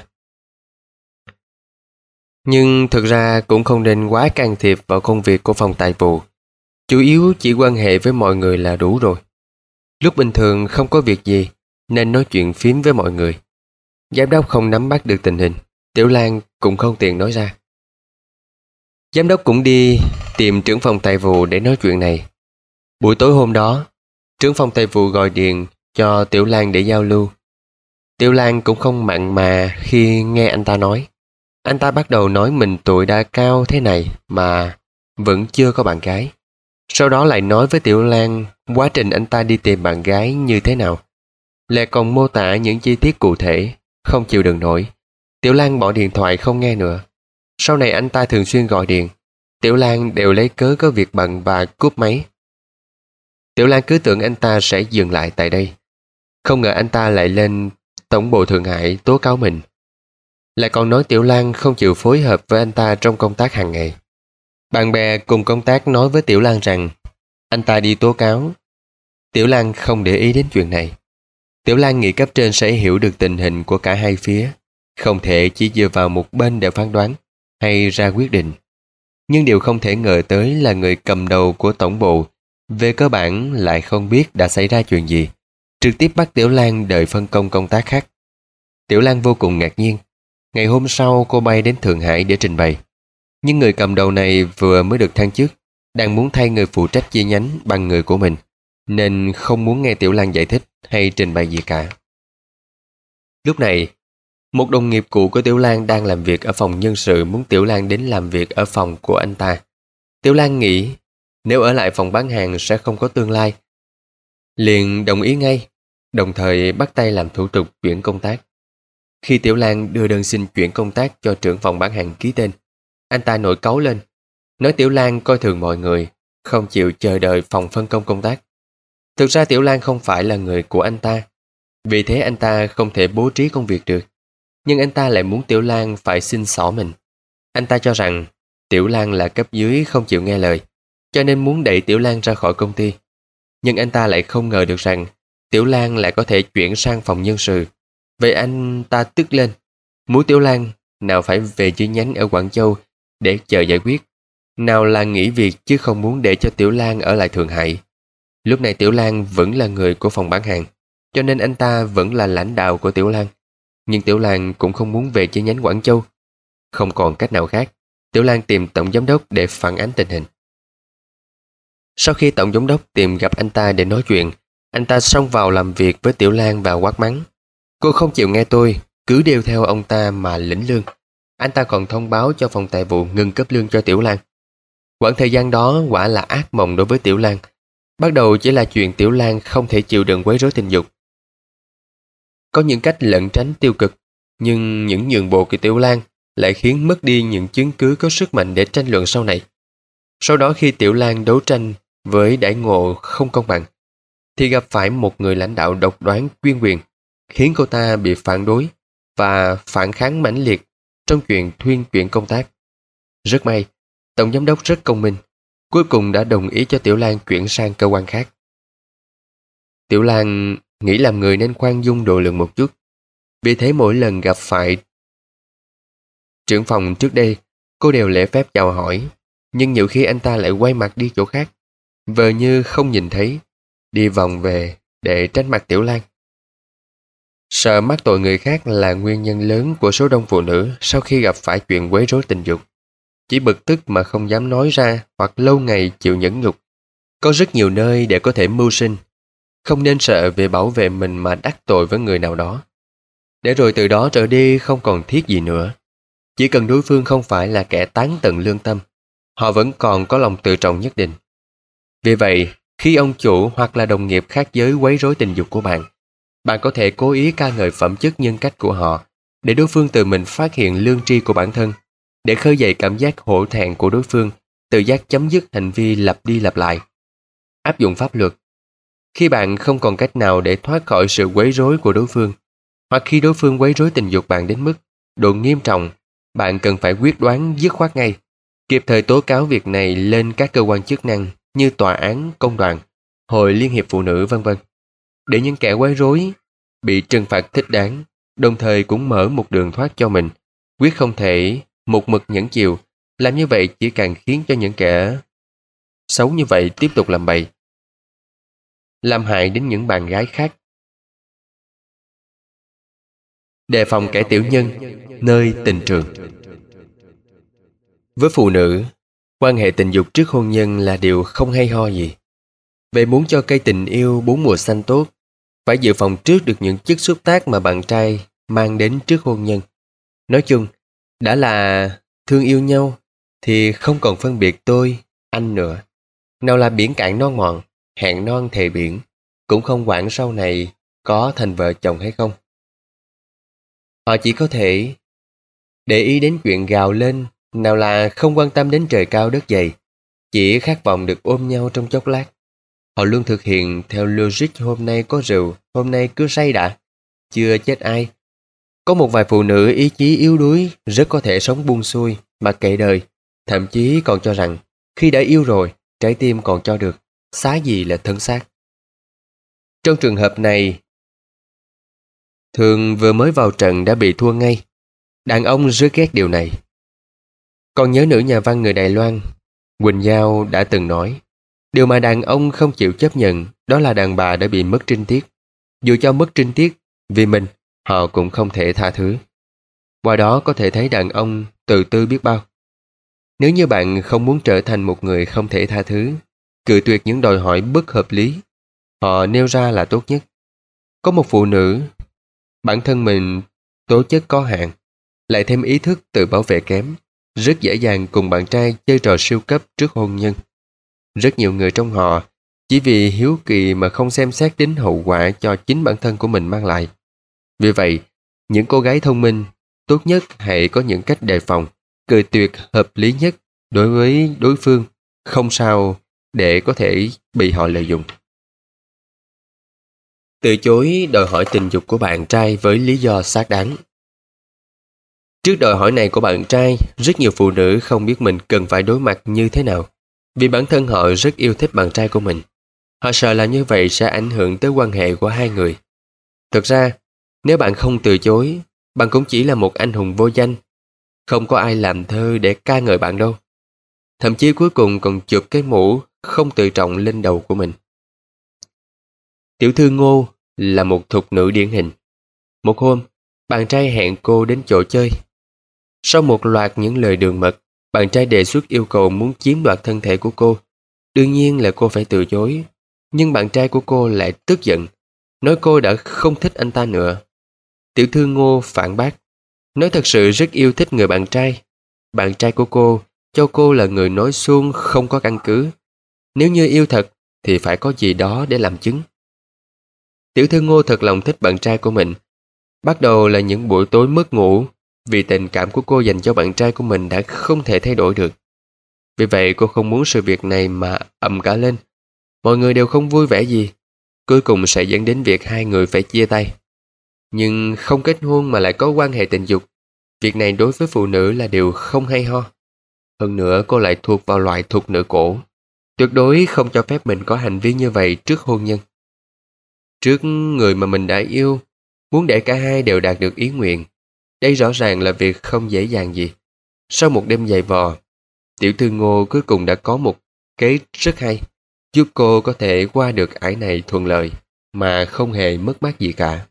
Nhưng thực ra cũng không nên quá can thiệp vào công việc của phòng tài vụ. Chủ yếu chỉ quan hệ với mọi người là đủ rồi. Lúc bình thường không có việc gì nên nói chuyện phím với mọi người. Giám đốc không nắm bắt được tình hình, Tiểu Lan cũng không tiện nói ra. Giám đốc cũng đi tìm trưởng phòng tài vụ để nói chuyện này. Buổi tối hôm đó, trưởng phòng tài vụ gọi điện cho Tiểu Lan để giao lưu. Tiểu Lan cũng không mặn mà khi nghe anh ta nói. Anh ta bắt đầu nói mình tuổi đã cao thế này mà vẫn chưa có bạn gái. Sau đó lại nói với Tiểu Lan quá trình anh ta đi tìm bạn gái như thế nào. Lại còn mô tả những chi tiết cụ thể. Không chịu đựng nổi, Tiểu Lan bỏ điện thoại không nghe nữa. Sau này anh ta thường xuyên gọi điện, Tiểu Lan đều lấy cớ có việc bận và cúp máy. Tiểu Lan cứ tưởng anh ta sẽ dừng lại tại đây. Không ngờ anh ta lại lên tổng bộ Thượng Hải tố cáo mình. Lại còn nói Tiểu Lan không chịu phối hợp với anh ta trong công tác hàng ngày. Bạn bè cùng công tác nói với Tiểu Lan rằng anh ta đi tố cáo. Tiểu Lan không để ý đến chuyện này. Tiểu Lan nghĩ cấp trên sẽ hiểu được tình hình của cả hai phía, không thể chỉ dựa vào một bên để phán đoán hay ra quyết định. Nhưng điều không thể ngờ tới là người cầm đầu của tổng bộ về cơ bản lại không biết đã xảy ra chuyện gì, trực tiếp bắt Tiểu Lan đợi phân công công tác khác. Tiểu Lan vô cùng ngạc nhiên. Ngày hôm sau cô bay đến Thượng Hải để trình bày. Nhưng người cầm đầu này vừa mới được thăng chức, đang muốn thay người phụ trách chi nhánh bằng người của mình, nên không muốn nghe Tiểu Lan giải thích hay trình bày gì cả. Lúc này, một đồng nghiệp cũ của Tiểu Lan đang làm việc ở phòng nhân sự muốn Tiểu Lan đến làm việc ở phòng của anh ta. Tiểu Lan nghĩ nếu ở lại phòng bán hàng sẽ không có tương lai. Liền đồng ý ngay, đồng thời bắt tay làm thủ tục chuyển công tác. Khi Tiểu Lan đưa đơn xin chuyển công tác cho trưởng phòng bán hàng ký tên, anh ta nổi cáu lên, nói Tiểu Lan coi thường mọi người, không chịu chờ đợi phòng phân công công tác. Thực ra Tiểu Lan không phải là người của anh ta, vì thế anh ta không thể bố trí công việc được. Nhưng anh ta lại muốn Tiểu Lan phải xin xỏ mình. Anh ta cho rằng Tiểu Lan là cấp dưới không chịu nghe lời, cho nên muốn đẩy Tiểu Lan ra khỏi công ty. Nhưng anh ta lại không ngờ được rằng Tiểu Lan lại có thể chuyển sang phòng nhân sự. Vậy anh ta tức lên, muốn Tiểu Lan nào phải về chi nhánh ở Quảng Châu để chờ giải quyết, nào là nghỉ việc chứ không muốn để cho Tiểu Lan ở lại Thượng Hải. Lúc này Tiểu Lan vẫn là người của phòng bán hàng, cho nên anh ta vẫn là lãnh đạo của Tiểu Lan. Nhưng Tiểu Lan cũng không muốn về chi nhánh Quảng Châu. Không còn cách nào khác, Tiểu Lan tìm tổng giám đốc để phản ánh tình hình. Sau khi tổng giám đốc tìm gặp anh ta để nói chuyện, anh ta xông vào làm việc với Tiểu Lan và quát mắng. Cô không chịu nghe tôi, cứ đeo theo ông ta mà lĩnh lương. Anh ta còn thông báo cho phòng tài vụ ngừng cấp lương cho Tiểu Lan. Quãng thời gian đó quả là ác mộng đối với Tiểu Lan. Bắt đầu chỉ là chuyện Tiểu Lan không thể chịu đựng quấy rối tình dục. Có những cách lẩn tránh tiêu cực, nhưng những nhượng bộ của Tiểu Lan lại khiến mất đi những chứng cứ có sức mạnh để tranh luận sau này. Sau đó khi Tiểu Lan đấu tranh với đãi ngộ không công bằng, thì gặp phải một người lãnh đạo độc đoán chuyên quyền, khiến cô ta bị phản đối và phản kháng mãnh liệt trong chuyện thuyên chuyển công tác. Rất may, tổng giám đốc rất công minh, cuối cùng đã đồng ý cho Tiểu Lan chuyển sang cơ quan khác. Tiểu Lan nghĩ làm người nên khoan dung độ lượng một chút. Vì thế mỗi lần gặp phải trưởng phòng trước đây, cô đều lễ phép chào hỏi, nhưng nhiều khi anh ta lại quay mặt đi chỗ khác, vờ như không nhìn thấy, đi vòng về để tránh mặt Tiểu Lan. Sợ mắc tội người khác là nguyên nhân lớn của số đông phụ nữ sau khi gặp phải chuyện quấy rối tình dục. Chỉ bực tức mà không dám nói ra hoặc lâu ngày chịu nhẫn nhục. Có rất nhiều nơi để có thể mưu sinh. Không nên sợ về bảo vệ mình mà đắc tội với người nào đó. Để rồi từ đó trở đi không còn thiết gì nữa. Chỉ cần đối phương không phải là kẻ tán tận lương tâm, họ vẫn còn có lòng tự trọng nhất định. Vì vậy, khi ông chủ hoặc là đồng nghiệp khác giới quấy rối tình dục của bạn, bạn có thể cố ý ca ngợi phẩm chất nhân cách của họ để đối phương tự mình phát hiện lương tri của bản thân, để khơi dậy cảm giác hổ thẹn của đối phương, tự giác chấm dứt hành vi lặp đi lặp lại. Áp dụng pháp luật. Khi bạn không còn cách nào để thoát khỏi sự quấy rối của đối phương, hoặc khi đối phương quấy rối tình dục bạn đến mức độ nghiêm trọng, bạn cần phải quyết đoán dứt khoát ngay, kịp thời tố cáo việc này lên các cơ quan chức năng như tòa án, công đoàn, hội liên hiệp phụ nữ vân vân, để những kẻ quấy rối bị trừng phạt thích đáng, đồng thời cũng mở một đường thoát cho mình. Quyết không thể một mực nhẫn chịu, làm như vậy chỉ càng khiến cho những kẻ xấu như vậy tiếp tục làm bậy, làm hại đến những bạn gái khác. Đề phòng kẻ tiểu nhân nơi tình trường. Với phụ nữ, quan hệ tình dục trước hôn nhân là điều không hay ho gì. Vậy muốn cho cây tình yêu bốn mùa xanh tốt, phải dự phòng trước được những chất xúc tác mà bạn trai mang đến trước hôn nhân. Nói chung, đã là thương yêu nhau thì không còn phân biệt tôi, anh nữa. Nào là biển cạn non mòn, hẹn non thề biển, cũng không quản sau này có thành vợ chồng hay không. Họ chỉ có thể để ý đến chuyện gào lên, nào là không quan tâm đến trời cao đất dày, chỉ khát vọng được ôm nhau trong chốc lát. Họ luôn thực hiện theo logic hôm nay có rượu, hôm nay cứ say đã, chưa chết ai. Có một vài phụ nữ ý chí yếu đuối rất có thể sống buông xuôi, mặc kệ đời, thậm chí còn cho rằng khi đã yêu rồi, trái tim còn cho được, xá gì là thân xác. Trong trường hợp này, thường vừa mới vào trận đã bị thua ngay. Đàn ông rất ghét điều này. Còn nhớ nữ nhà văn người Đài Loan, Quỳnh Giao đã từng nói, điều mà đàn ông không chịu chấp nhận đó là đàn bà đã bị mất trinh tiết. Dù cho mất trinh tiết, vì mình, họ cũng không thể tha thứ. Qua đó có thể thấy đàn ông từ tư biết bao. Nếu như bạn không muốn trở thành một người không thể tha thứ, cự tuyệt những đòi hỏi bất hợp lý, họ nêu ra là tốt nhất. Có một phụ nữ, bản thân mình tố chất có hạn, lại thêm ý thức tự bảo vệ kém, rất dễ dàng cùng bạn trai chơi trò siêu cấp trước hôn nhân. Rất nhiều người trong họ chỉ vì hiếu kỳ mà không xem xét đến hậu quả cho chính bản thân của mình mang lại. Vì vậy, những cô gái thông minh tốt nhất hãy có những cách đề phòng, cự tuyệt hợp lý nhất đối với đối phương, không sao để có thể bị họ lợi dụng. Từ chối đòi hỏi tình dục của bạn trai với lý do xác đáng. Trước đòi hỏi này của bạn trai, rất nhiều phụ nữ không biết mình cần phải đối mặt như thế nào, vì bản thân họ rất yêu thích bạn trai của mình. Họ sợ là như vậy sẽ ảnh hưởng tới quan hệ của hai người. Thực ra, nếu bạn không từ chối, bạn cũng chỉ là một anh hùng vô danh. Không có ai làm thơ để ca ngợi bạn đâu. Thậm chí cuối cùng còn chụp cái mũ không tự trọng lên đầu của mình. Tiểu thư Ngô là một thục nữ điển hình. Một hôm, bạn trai hẹn cô đến chỗ chơi. Sau một loạt những lời đường mật, bạn trai đề xuất yêu cầu muốn chiếm đoạt thân thể của cô. Đương nhiên là cô phải từ chối. Nhưng bạn trai của cô lại tức giận, nói cô đã không thích anh ta nữa. Tiểu thư Ngô phản bác, nói thật sự rất yêu thích người bạn trai. Bạn trai của cô cho cô là người nói suông không có căn cứ. Nếu như yêu thật thì phải có gì đó để làm chứng. Tiểu thư Ngô thật lòng thích bạn trai của mình. Bắt đầu là những buổi tối mất ngủ, vì tình cảm của cô dành cho bạn trai của mình đã không thể thay đổi được. Vì vậy cô không muốn sự việc này mà ầm cả lên. Mọi người đều không vui vẻ gì. Cuối cùng sẽ dẫn đến việc hai người phải chia tay. Nhưng không kết hôn mà lại có quan hệ tình dục, việc này đối với phụ nữ là điều không hay ho. Hơn nữa cô lại thuộc vào loại thục nữ cổ, tuyệt đối không cho phép mình có hành vi như vậy trước hôn nhân. Trước người mà mình đã yêu, muốn để cả hai đều đạt được ý nguyện, đây rõ ràng là việc không dễ dàng gì. Sau một đêm dày vò, tiểu thư Ngô cuối cùng đã có một kế rất hay, giúp cô có thể qua được ải này thuận lợi mà không hề mất mát gì cả.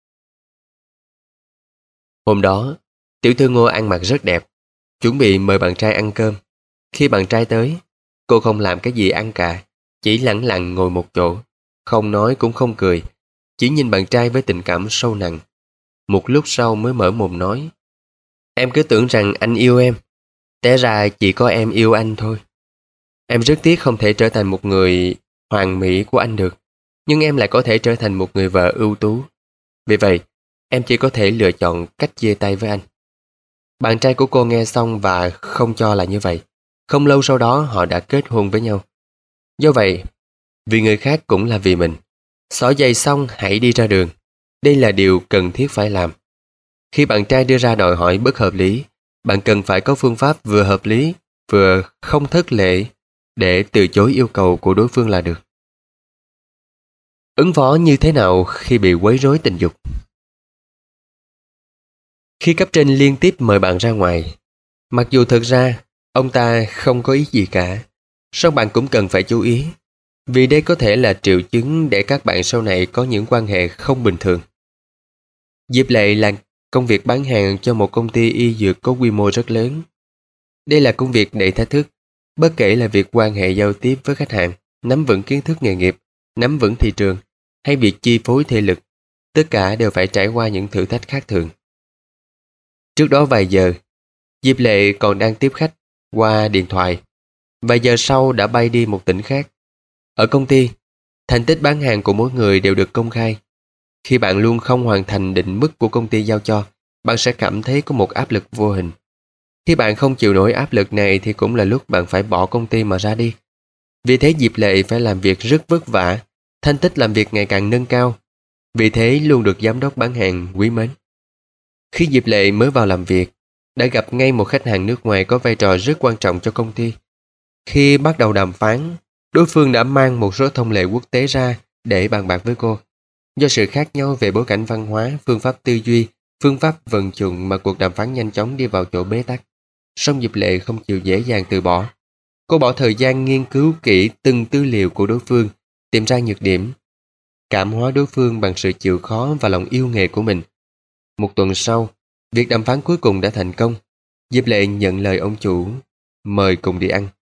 Hôm đó, tiểu thư Ngô ăn mặc rất đẹp, chuẩn bị mời bạn trai ăn cơm. Khi bạn trai tới, cô không làm cái gì ăn cả, chỉ lẳng lặng ngồi một chỗ, không nói cũng không cười, chỉ nhìn bạn trai với tình cảm sâu nặng. Một lúc sau mới mở mồm nói, em cứ tưởng rằng anh yêu em, té ra chỉ có em yêu anh thôi. Em rất tiếc không thể trở thành một người hoàn mỹ của anh được, nhưng em lại có thể trở thành một người vợ ưu tú. Vì vậy, em chỉ có thể lựa chọn cách chia tay với anh. Bạn trai của cô nghe xong và không cho là như vậy. Không lâu sau đó họ đã kết hôn với nhau. Do vậy, vì người khác cũng là vì mình. Xỏ giày xong hãy đi ra đường. Đây là điều cần thiết phải làm. Khi bạn trai đưa ra đòi hỏi bất hợp lý, bạn cần phải có phương pháp vừa hợp lý, vừa không thất lễ để từ chối yêu cầu của đối phương là được. Ứng phó như thế nào khi bị quấy rối tình dục? Khi cấp trên liên tiếp mời bạn ra ngoài, mặc dù thực ra ông ta không có ý gì cả, song bạn cũng cần phải chú ý, vì đây có thể là triệu chứng để các bạn sau này có những quan hệ không bình thường. Diệp Lệ là công việc bán hàng cho một công ty y dược có quy mô rất lớn. Đây là công việc đầy thách thức, bất kể là việc quan hệ giao tiếp với khách hàng, nắm vững kiến thức nghề nghiệp, nắm vững thị trường, hay việc chi phối thể lực, tất cả đều phải trải qua những thử thách khác thường. Trước đó vài giờ, Diệp Lệ còn đang tiếp khách qua điện thoại. Vài giờ sau đã bay đi một tỉnh khác. Ở công ty, thành tích bán hàng của mỗi người đều được công khai. Khi bạn luôn không hoàn thành định mức của công ty giao cho, bạn sẽ cảm thấy có một áp lực vô hình. Khi bạn không chịu nổi áp lực này thì cũng là lúc bạn phải bỏ công ty mà ra đi. Vì thế Diệp Lệ phải làm việc rất vất vả, thành tích làm việc ngày càng nâng cao. Vì thế luôn được giám đốc bán hàng quý mến. Khi Diệp Lệ mới vào làm việc, đã gặp ngay một khách hàng nước ngoài có vai trò rất quan trọng cho công ty. Khi bắt đầu đàm phán, đối phương đã mang một số thông lệ quốc tế ra để bàn bạc với cô. Do sự khác nhau về bối cảnh văn hóa, phương pháp tư duy, phương pháp vận dụng mà cuộc đàm phán nhanh chóng đi vào chỗ bế tắc. Song Diệp Lệ không chịu dễ dàng từ bỏ. Cô bỏ thời gian nghiên cứu kỹ từng tư liệu của đối phương, tìm ra nhược điểm, cảm hóa đối phương bằng sự chịu khó và lòng yêu nghề của mình. Một tuần sau, việc đàm phán cuối cùng đã thành công. Diệp Lệ nhận lời ông chủ, mời cùng đi ăn.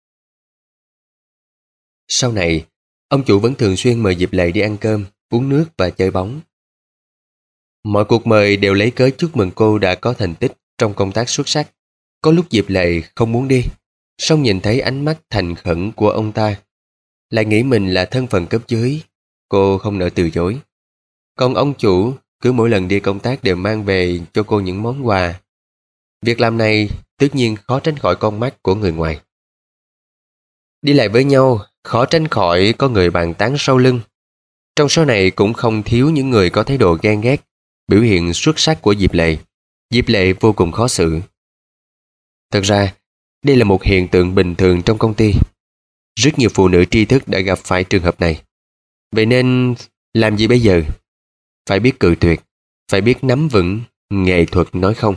Sau này, ông chủ vẫn thường xuyên mời Diệp Lệ đi ăn cơm, uống nước và chơi bóng. Mọi cuộc mời đều lấy cớ chúc mừng cô đã có thành tích trong công tác xuất sắc. Có lúc Diệp Lệ không muốn đi, song nhìn thấy ánh mắt thành khẩn của ông ta, lại nghĩ mình là thân phận cấp dưới, cô không nỡ từ chối. Còn ông chủ cứ mỗi lần đi công tác đều mang về cho cô những món quà. Việc làm này tất nhiên khó tránh khỏi con mắt của người ngoài. Đi lại với nhau, khó tránh khỏi có người bàn tán sau lưng. Trong số này cũng không thiếu những người có thái độ ghen ghét biểu hiện xuất sắc của Diệp Lệ. Diệp Lệ vô cùng khó xử. Thật ra, đây là một hiện tượng bình thường trong công ty. Rất nhiều phụ nữ tri thức đã gặp phải trường hợp này. Vậy nên, làm gì bây giờ? Phải biết cự tuyệt, phải biết nắm vững nghệ thuật nói không.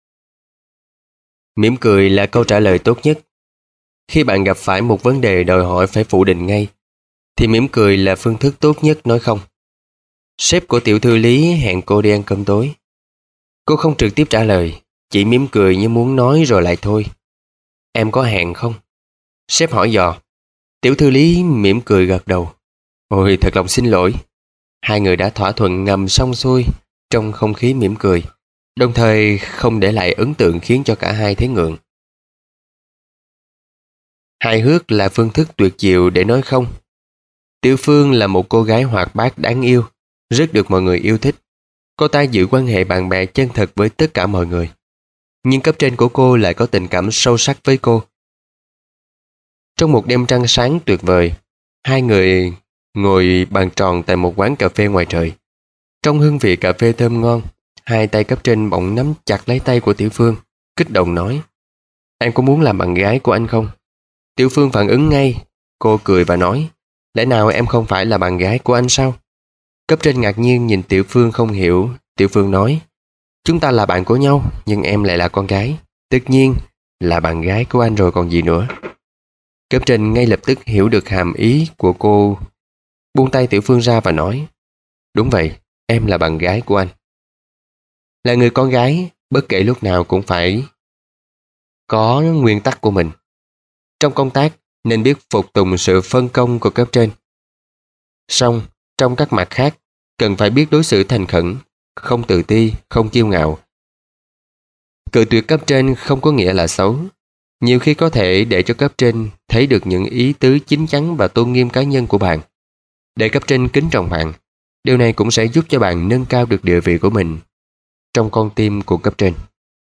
Mỉm cười là câu trả lời tốt nhất. Khi bạn gặp phải một vấn đề đòi hỏi phải phủ định ngay, thì mỉm cười là phương thức tốt nhất nói không. Sếp của tiểu thư Lý hẹn cô đi ăn cơm tối. Cô không trực tiếp trả lời, chỉ mỉm cười như muốn nói rồi lại thôi. Em có hẹn không? Sếp hỏi dò. Tiểu thư Lý mỉm cười gật đầu. Ôi, thật lòng xin lỗi. Hai người đã thỏa thuận ngầm xong xuôi trong không khí mỉm cười, đồng thời không để lại ấn tượng khiến cho cả hai thấy ngượng. Hài hước là phương thức tuyệt diệu để nói không. Tiểu Phương là một cô gái hoạt bát đáng yêu, rất được mọi người yêu thích. Cô ta giữ quan hệ bạn bè chân thật với tất cả mọi người. Nhưng cấp trên của cô lại có tình cảm sâu sắc với cô. Trong một đêm trăng sáng tuyệt vời, hai người ngồi bàn tròn tại một quán cà phê ngoài trời. Trong hương vị cà phê thơm ngon, hai tay cấp trên bỗng nắm chặt lấy tay của Tiểu Phương, kích động nói: Em có muốn làm bạn gái của anh không? Tiểu Phương phản ứng ngay, cô cười và nói: Lẽ nào em không phải là bạn gái của anh sao? Cấp trên ngạc nhiên nhìn Tiểu Phương không hiểu. Tiểu Phương nói: Chúng ta là bạn của nhau, nhưng em lại là con gái. Tất nhiên là bạn gái của anh rồi còn gì nữa. Cấp trên ngay lập tức hiểu được hàm ý của cô, buông tay Tiểu Phương ra và nói: Đúng vậy, em là bạn gái của anh. Là người con gái, bất kể lúc nào cũng phải có nguyên tắc của mình. Trong công tác nên biết phục tùng sự phân công của cấp trên. Song trong các mặt khác, cần phải biết đối xử thành khẩn, không tự ti, không kiêu ngạo. Cự tuyệt cấp trên không có nghĩa là xấu. Nhiều khi có thể để cho cấp trên thấy được những ý tứ chín chắn và tôn nghiêm cá nhân của bạn. Để cấp trên kính trọng bạn, điều này cũng sẽ giúp cho bạn nâng cao được địa vị của mình trong con tim của cấp trên.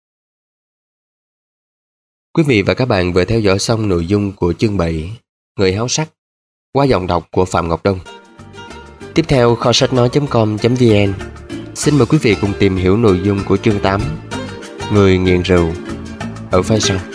Quý vị và các bạn vừa theo dõi xong nội dung của chương bảy Người háo sắc qua giọng đọc của Phạm Ngọc Đông. Tiếp theo, kho sách nói chấm com chấm vn xin mời quý vị cùng tìm hiểu nội dung của chương tám Người nghiện rượu ở phía sau.